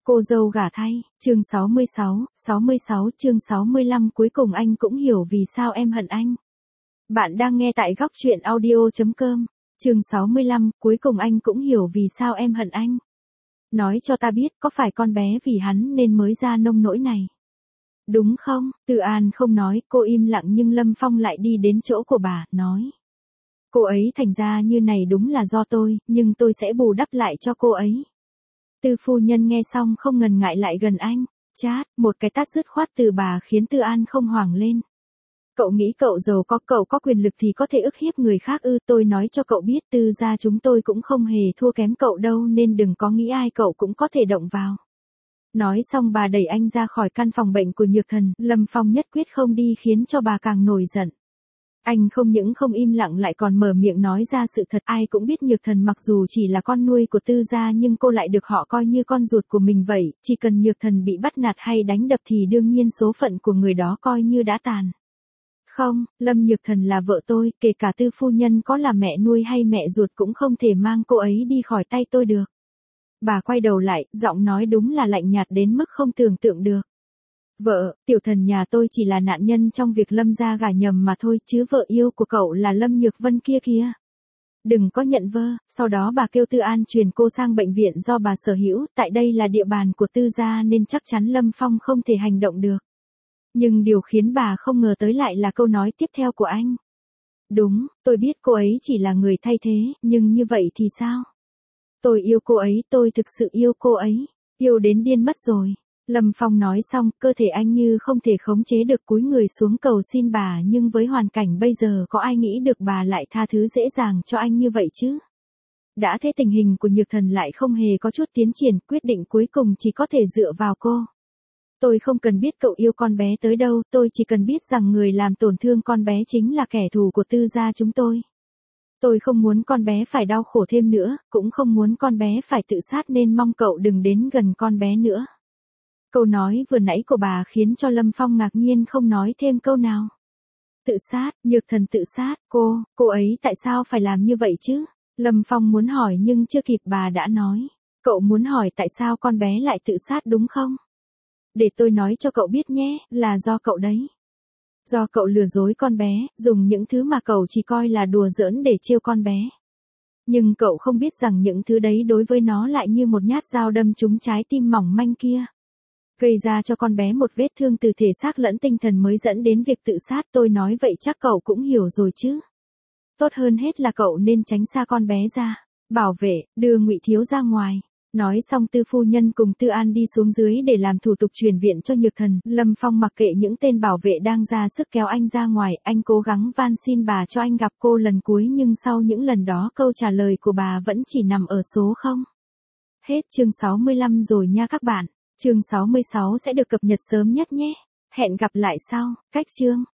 Cô dâu gả thay, chương 66 chương 65 cuối cùng anh cũng hiểu vì sao em hận anh. Bạn đang nghe tại góc truyện audio.com, chương 65, cuối cùng anh cũng hiểu vì sao em hận anh. Nói cho ta biết có phải con bé vì hắn nên mới ra nông nỗi này. Đúng không? Tư An không nói, cô im lặng nhưng Lâm Phong lại đi đến chỗ của bà, nói. Cô ấy thành ra như này đúng là do tôi, nhưng tôi sẽ bù đắp lại cho cô ấy. Tư phu nhân nghe xong không ngần ngại lại gần anh, chát, một cái tát dứt khoát từ bà khiến Tư An không hoảng lên. Cậu nghĩ cậu giàu có, cậu có quyền lực thì có thể ức hiếp người khác ư? Tôi nói cho cậu biết, Tư gia chúng tôi cũng không hề thua kém cậu đâu nên đừng có nghĩ ai cậu cũng có thể động vào. Nói xong bà đẩy anh ra khỏi căn phòng bệnh của Nhược Thần, Lâm Phong nhất quyết không đi khiến cho bà càng nổi giận. Anh không những không im lặng lại còn mở miệng nói ra sự thật. Ai cũng biết Nhược Thần mặc dù chỉ là con nuôi của Tư gia nhưng cô lại được họ coi như con ruột của mình vậy, chỉ cần Nhược Thần bị bắt nạt hay đánh đập thì đương nhiên số phận của người đó coi như đã tàn. Không, Lâm Nhược Thần là vợ tôi, kể cả Tư phu nhân có là mẹ nuôi hay mẹ ruột cũng không thể mang cô ấy đi khỏi tay tôi được. Bà quay đầu lại, giọng nói đúng là lạnh nhạt đến mức không tưởng tượng được. Vợ, Tiểu Thần nhà tôi chỉ là nạn nhân trong việc Lâm gia gả nhầm mà thôi, chứ vợ yêu của cậu là Lâm Nhược Vân kia kìa. Đừng có nhận vơ. Sau đó bà kêu Tư An chuyển cô sang bệnh viện do bà sở hữu, tại đây là địa bàn của Tư gia nên chắc chắn Lâm Phong không thể hành động được. Nhưng điều khiến bà không ngờ tới lại là câu nói tiếp theo của anh. Đúng, tôi biết cô ấy chỉ là người thay thế, nhưng như vậy thì sao? Tôi yêu cô ấy, tôi thực sự yêu cô ấy, yêu đến điên mất rồi. Lâm Phong nói xong, cơ thể anh như không thể khống chế được cúi người xuống cầu xin bà, nhưng với hoàn cảnh bây giờ có ai nghĩ được bà lại tha thứ dễ dàng cho anh như vậy chứ? Đã thế tình hình của Nhược Thần lại không hề có chút tiến triển, quyết định cuối cùng chỉ có thể dựa vào cô. Tôi không cần biết cậu yêu con bé tới đâu, tôi chỉ cần biết rằng người làm tổn thương con bé chính là kẻ thù của Tư gia chúng tôi. Tôi không muốn con bé phải đau khổ thêm nữa, cũng không muốn con bé phải tự sát nên mong cậu đừng đến gần con bé nữa. Câu nói vừa nãy của bà khiến cho Lâm Phong ngạc nhiên không nói thêm câu nào. Tự sát, Nhược Thần tự sát, cô ấy tại sao phải làm như vậy chứ? Lâm Phong muốn hỏi nhưng chưa kịp bà đã nói. Cậu muốn hỏi tại sao con bé lại tự sát đúng không? Để tôi nói cho cậu biết nhé, là do cậu đấy. Do cậu lừa dối con bé, dùng những thứ mà cậu chỉ coi là đùa giỡn để trêu con bé. Nhưng cậu không biết rằng những thứ đấy đối với nó lại như một nhát dao đâm trúng trái tim mỏng manh kia. Gây ra cho con bé một vết thương từ thể xác lẫn tinh thần mới dẫn đến việc tự sát. Tôi nói vậy chắc cậu cũng hiểu rồi chứ. Tốt hơn hết là cậu nên tránh xa con bé ra. Bảo vệ, đưa Ngụy Thiếu ra ngoài. Nói xong Tư phu nhân cùng Tư An đi xuống dưới để làm thủ tục chuyển viện cho Nhược Thần. Lâm Phong mặc kệ những tên bảo vệ đang ra sức kéo anh ra ngoài, anh cố gắng van xin bà cho anh gặp cô lần cuối nhưng sau những lần đó câu trả lời của bà vẫn chỉ nằm ở số 0. Hết chương 65 rồi nha các bạn. Chương 66 sẽ được cập nhật sớm nhất nhé. Hẹn gặp lại sau, cách chương.